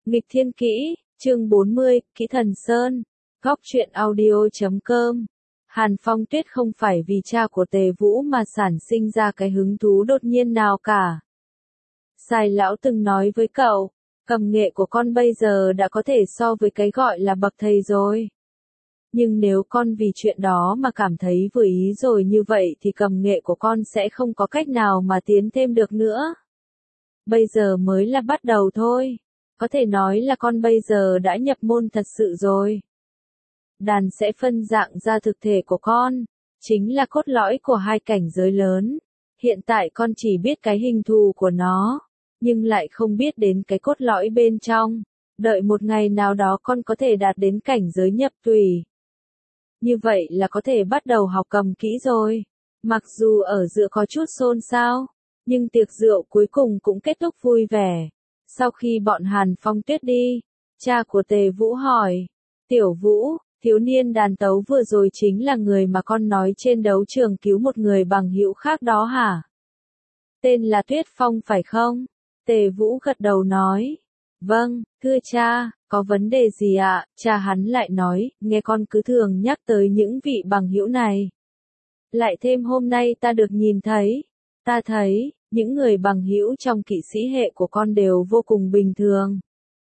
Nghịch thiên kỹ, chương 40, Kỹ thần Sơn, góc truyện audio.com. Hàn Phong Tuyết không phải vì cha của Tề Vũ mà sản sinh ra cái hứng thú đột nhiên nào cả. Sài lão từng nói với cậu, cầm nghệ của con bây giờ đã có thể so với cái gọi là bậc thầy rồi. Nhưng nếu con vì chuyện đó mà cảm thấy vừa ý rồi như vậy thì cầm nghệ của con sẽ không có cách nào mà tiến thêm được nữa. Bây giờ mới là bắt đầu thôi. Có thể nói là con bây giờ đã nhập môn thật sự rồi. Đàn sẽ phân dạng ra thực thể của con, chính là cốt lõi của hai cảnh giới lớn. Hiện tại con chỉ biết cái hình thù của nó, nhưng lại không biết đến cái cốt lõi bên trong. Đợi một ngày nào đó con có thể đạt đến cảnh giới nhập tùy. Như vậy là có thể bắt đầu học cầm kỹ rồi. Mặc dù ở giữa có chút xôn xao, nhưng tiệc rượu cuối cùng cũng kết thúc vui vẻ. Sau khi bọn Hàn Phong Tuyết đi, cha của Tề Vũ hỏi, Tiểu Vũ, thiếu niên đàn tấu vừa rồi chính là người mà con nói trên đấu trường cứu một người bằng hữu khác đó hả? Tên là Tuyết Phong phải không? Tề Vũ gật đầu nói, vâng, thưa cha, có vấn đề gì ạ? Cha hắn lại nói, nghe con cứ thường nhắc tới những vị bằng hữu này. Lại thêm hôm nay ta được nhìn thấy, ta thấy, những người bằng hữu trong kỵ sĩ hệ của con đều vô cùng bình thường.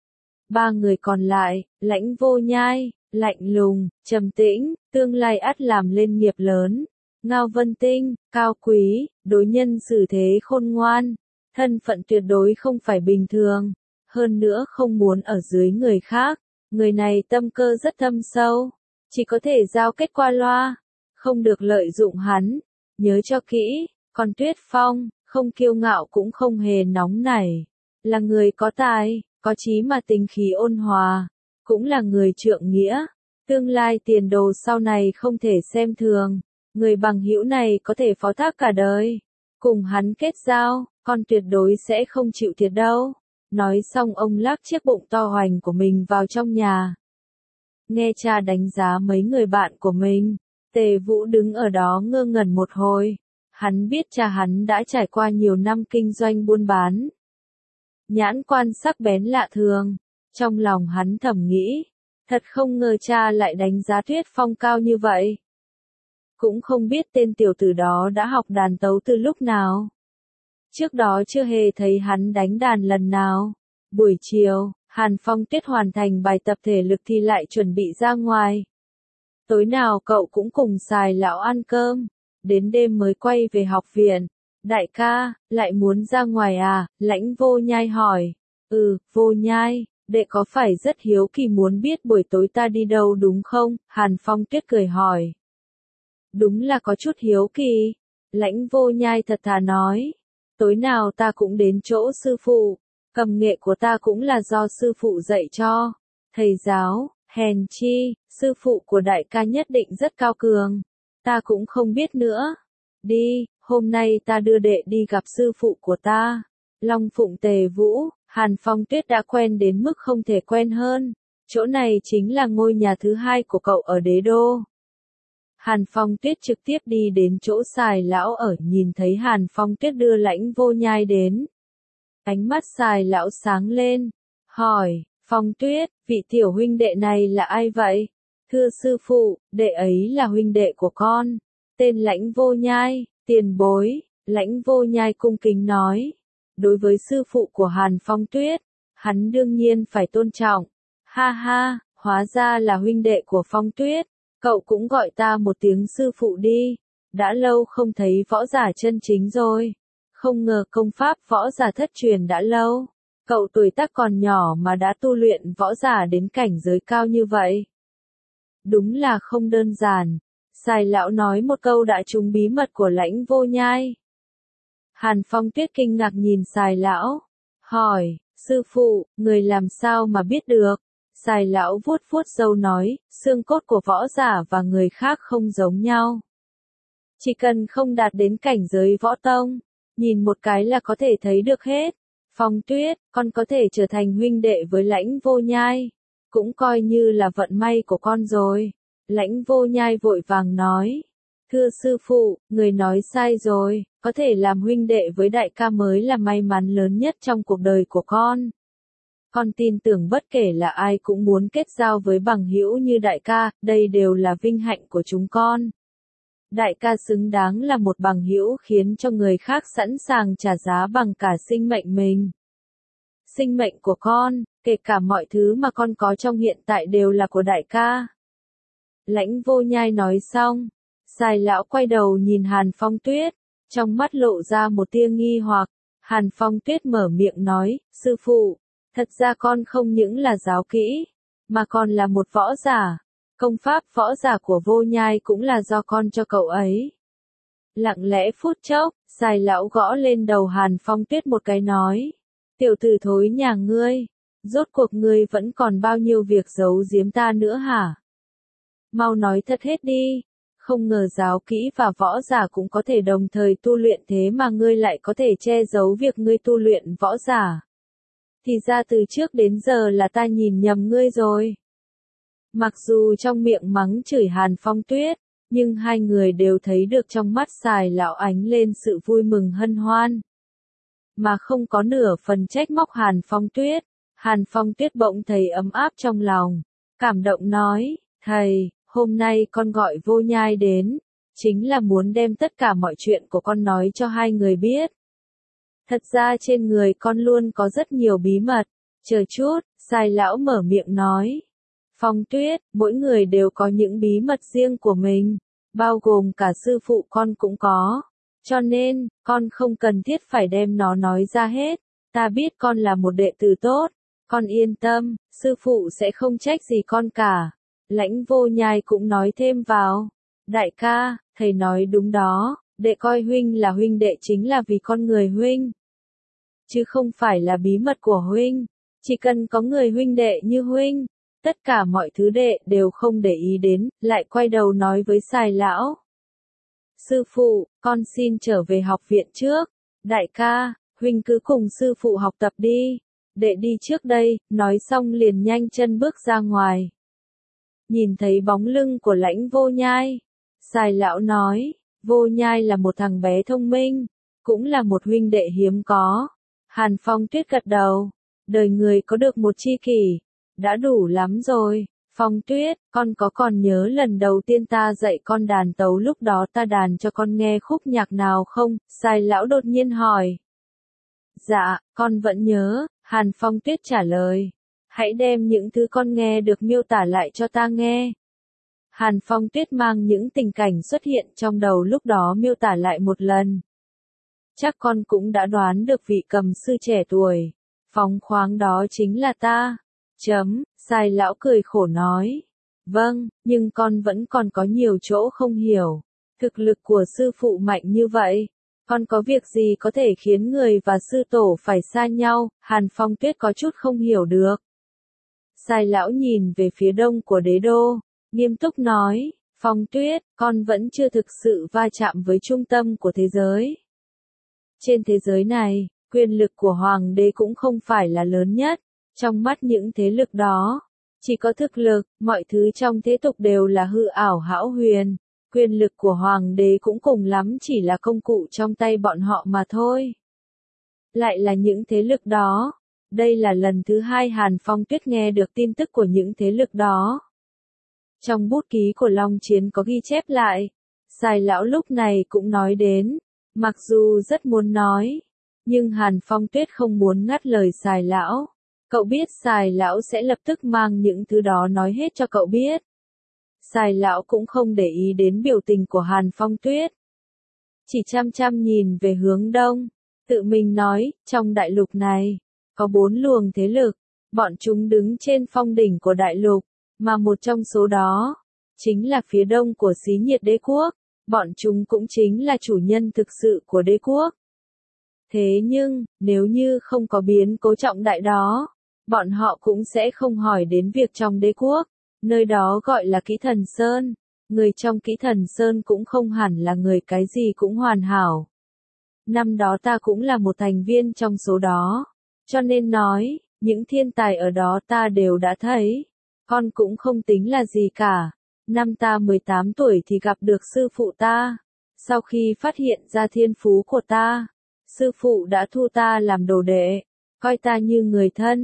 Ba người còn lại, Lãnh Vô Nhai, lạnh lùng, trầm tĩnh, tương lai ắt làm lên nghiệp lớn. Ngao Vân Tinh, cao quý, đối nhân xử thế khôn ngoan, thân phận tuyệt đối không phải bình thường, hơn nữa không muốn ở dưới người khác. Người này tâm cơ rất thâm sâu, chỉ có thể giao kết qua loa, không được lợi dụng hắn. Nhớ cho kỹ, còn Tuyết Phong, không kiêu ngạo cũng không hề nóng nảy, là người có tài, có chí mà tính khí ôn hòa, cũng là người trượng nghĩa, tương lai tiền đồ sau này không thể xem thường. Người bằng hữu này có thể phó thác cả đời, cùng hắn kết giao, con tuyệt đối sẽ không chịu thiệt đâu. Nói xong ông lắc chiếc bụng to hoành của mình vào trong nhà. Nghe cha đánh giá mấy người bạn của mình, Tề Vũ đứng ở đó ngơ ngẩn một hồi. Hắn biết cha hắn đã trải qua nhiều năm kinh doanh buôn bán. Nhãn quan sắc bén lạ thường, trong lòng hắn thầm nghĩ, thật không ngờ cha lại đánh giá Tuyết Phong cao như vậy. Cũng không biết tên tiểu tử đó đã học đàn tấu từ lúc nào. Trước đó chưa hề thấy hắn đánh đàn lần nào. Buổi chiều, Hàn Phong Tuyết hoàn thành bài tập thể lực thì lại chuẩn bị ra ngoài. Tối nào cậu cũng cùng Sài lão ăn cơm, đến đêm mới quay về học viện. Đại ca, lại muốn ra ngoài à? Lãnh Vô Nhai hỏi. Vô Nhai, đệ có phải rất hiếu kỳ muốn biết buổi tối ta đi đâu đúng không? Hàn Phong Tuyết cười hỏi. Đúng là có chút hiếu kỳ. Lãnh Vô Nhai thật thà nói. Tối nào ta cũng đến chỗ sư phụ. Cầm nghệ của ta cũng là do sư phụ dạy cho. Thầy giáo, hèn chi, sư phụ của đại ca nhất định rất cao cường. Ta cũng không biết nữa. Đi, hôm nay ta đưa đệ đi gặp sư phụ của ta. Long Phụng Tề Vũ, Hàn Phong Tuyết đã quen đến mức không thể quen hơn. Chỗ này chính là ngôi nhà thứ hai của cậu ở đế đô. Hàn Phong Tuyết trực tiếp đi đến chỗ Sài lão ở, nhìn thấy Hàn Phong Tuyết đưa Lãnh Vô Nhai đến. Ánh mắt Sài lão sáng lên, hỏi, Phong Tuyết, vị tiểu huynh đệ này là ai vậy? Thưa sư phụ, đệ ấy là huynh đệ của con, tên Lãnh Vô Nhai, tiền bối. Lãnh Vô Nhai cung kính nói. Đối với sư phụ của Hàn Phong Tuyết, hắn đương nhiên phải tôn trọng. Ha ha, hóa ra là huynh đệ của Phong Tuyết. Cậu cũng gọi ta một tiếng sư phụ đi. Đã lâu không thấy võ giả chân chính rồi. Không ngờ công pháp võ giả thất truyền đã lâu. Cậu tuổi tác còn nhỏ mà đã tu luyện võ giả đến cảnh giới cao như vậy. Đúng là không đơn giản. Sài lão nói một câu đã trúng bí mật của Lãnh Vô Nhai. Hàn Phong Tuyết kinh ngạc nhìn Sài lão. Hỏi, sư phụ, người làm sao mà biết được? Sài lão vuốt vuốt râu nói, xương cốt của võ giả và người khác không giống nhau. Chỉ cần không đạt đến cảnh giới võ tông, nhìn một cái là có thể thấy được hết. Phong Tuyết, con có thể trở thành huynh đệ với Lãnh Vô Nhai. Cũng coi như là vận may của con rồi. Lãnh Vô Nhai vội vàng nói. Thưa sư phụ, người nói sai rồi, có thể làm huynh đệ với đại ca mới là may mắn lớn nhất trong cuộc đời của con. Con tin tưởng bất kể là ai cũng muốn kết giao với bằng hữu như đại ca, đây đều là vinh hạnh của chúng con. Đại ca xứng đáng là một bằng hữu khiến cho người khác sẵn sàng trả giá bằng cả sinh mệnh mình. Sinh mệnh của con, kể cả mọi thứ mà con có trong hiện tại đều là của đại ca. Lãnh Vô Nhai nói xong, Sài lão quay đầu nhìn Hàn Phong Tuyết, trong mắt lộ ra một tia nghi hoặc. Hàn Phong Tuyết mở miệng nói, sư phụ, thật ra con không những là giáo kỹ, mà còn là một võ giả. Công pháp võ giả của Vô Nhai cũng là do con cho cậu ấy. Lặng lẽ phút chốc, Sài lão gõ lên đầu Hàn Phong Tuyết một cái nói, tiểu tử thối nhà ngươi, rốt cuộc ngươi vẫn còn bao nhiêu việc giấu giếm ta nữa hả? Mau nói thật hết đi, không ngờ giáo kỹ và võ giả cũng có thể đồng thời tu luyện thế mà ngươi lại có thể che giấu việc ngươi tu luyện võ giả. Thì ra từ trước đến giờ là ta nhìn nhầm ngươi rồi. Mặc dù trong miệng mắng chửi Hàn Phong Tuyết, nhưng hai người đều thấy được trong mắt Sài lão ánh lên sự vui mừng hân hoan. Mà không có nửa phần trách móc Hàn Phong Tuyết. Hàn Phong Tuyết bỗng thấy ấm áp trong lòng, cảm động nói, thầy, hôm nay con gọi Vô Nhai đến, chính là muốn đem tất cả mọi chuyện của con nói cho hai người biết. Thật ra trên người con luôn có rất nhiều bí mật. Chờ chút, Sài lão mở miệng nói. Phong Tuyết, mỗi người đều có những bí mật riêng của mình, bao gồm cả sư phụ con cũng có. Cho nên, con không cần thiết phải đem nó nói ra hết. Ta biết con là một đệ tử tốt, con yên tâm, sư phụ sẽ không trách gì con cả. Lãnh Vô Nhai cũng nói thêm vào. Đại ca, thầy nói đúng đó, đệ coi huynh là huynh đệ chính là vì con người huynh. Chứ không phải là bí mật của huynh. Chỉ cần có người huynh đệ như huynh, tất cả mọi thứ đệ đều không để ý đến, lại quay đầu nói với Sài lão. Sư phụ, con xin trở về học viện trước. Đại ca, huynh cứ cùng sư phụ học tập đi. Đệ đi trước đây, nói xong liền nhanh chân bước ra ngoài. Nhìn thấy bóng lưng của Lãnh Vô Nhai, Sài lão nói, Vô Nhai là một thằng bé thông minh, cũng là một huynh đệ hiếm có. Hàn Phong Tuyết gật đầu, đời người có được một tri kỷ, đã đủ lắm rồi. Phong Tuyết, con có còn nhớ lần đầu tiên ta dạy con đàn tấu lúc đó ta đàn cho con nghe khúc nhạc nào không? Sài lão đột nhiên hỏi. Dạ, con vẫn nhớ, Hàn Phong Tuyết trả lời. Hãy đem những thứ con nghe được miêu tả lại cho ta nghe. Hàn Phong Tuyết mang những tình cảnh xuất hiện trong đầu lúc đó miêu tả lại một lần. Chắc con cũng đã đoán được vị cầm sư trẻ tuổi, phóng khoáng đó chính là ta. Sài lão cười khổ nói. Vâng, nhưng con vẫn còn có nhiều chỗ không hiểu. Thực lực của sư phụ mạnh như vậy, con có việc gì có thể khiến người và sư tổ phải xa nhau? Hàn Phong Tuyết có chút không hiểu được. Sài lão nhìn về phía đông của đế đô, nghiêm túc nói, Phong Tuyết, con vẫn chưa thực sự va chạm với trung tâm của thế giới. Trên thế giới này, quyền lực của hoàng đế cũng không phải là lớn nhất. Trong mắt những thế lực đó, chỉ có thực lực, mọi thứ trong thế tục đều là hư ảo hão huyền. Quyền lực của hoàng đế cũng cùng lắm chỉ là công cụ trong tay bọn họ mà thôi. Lại là những thế lực đó. Đây là lần thứ hai Hàn Phong Tuyết nghe được tin tức của những thế lực đó. Trong bút ký của Long Chiến có ghi chép lại. Sài lão lúc này cũng nói đến. Mặc dù rất muốn nói, nhưng Hàn Phong Tuyết không muốn ngắt lời Sài lão. Cậu biết Sài lão sẽ lập tức mang những thứ đó nói hết cho cậu biết. Sài lão cũng không để ý đến biểu tình của Hàn Phong Tuyết. Chỉ chăm chăm nhìn về hướng đông, tự mình nói, trong đại lục này, có 4 luồng thế lực, bọn chúng đứng trên phong đỉnh của đại lục, mà một trong số đó, chính là phía đông của xí nhiệt đế quốc, bọn chúng cũng chính là chủ nhân thực sự của đế quốc. Thế nhưng, nếu như không có biến cố trọng đại đó, bọn họ cũng sẽ không hỏi đến việc trong đế quốc, nơi đó gọi là Kỹ Thần Sơn. Người trong Kỹ Thần Sơn cũng không hẳn là người cái gì cũng hoàn hảo. Năm đó ta cũng là một thành viên trong số đó, cho nên nói, những thiên tài ở đó ta đều đã thấy. Con cũng không tính là gì cả. Năm ta 18 tuổi thì gặp được sư phụ ta. Sau khi phát hiện ra thiên phú của ta, sư phụ đã thu ta làm đồ đệ, coi ta như người thân.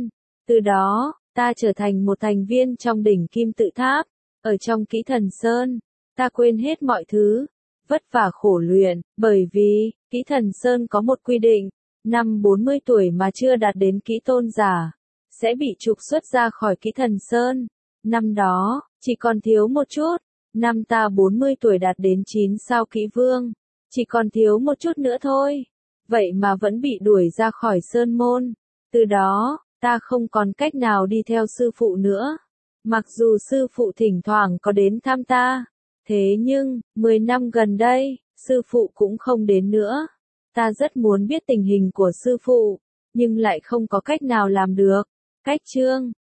Từ đó, ta trở thành một thành viên trong đỉnh Kim Tự Tháp. Ở trong Kỹ Thần Sơn, ta quên hết mọi thứ, vất vả khổ luyện, bởi vì, Kỹ Thần Sơn có một quy định, năm 40 tuổi mà chưa đạt đến Kỹ Tôn giả, sẽ bị trục xuất ra khỏi Kỹ Thần Sơn. Năm đó, chỉ còn thiếu một chút, năm ta 40 tuổi đạt đến 9 sao Kỹ Vương, chỉ còn thiếu một chút nữa thôi. Vậy mà vẫn bị đuổi ra khỏi Sơn Môn. Từ đó, ta không còn cách nào đi theo sư phụ nữa. Mặc dù sư phụ thỉnh thoảng có đến thăm ta, thế nhưng, 10 năm gần đây, sư phụ cũng không đến nữa. Ta rất muốn biết tình hình của sư phụ, nhưng lại không có cách nào làm được. Cách chương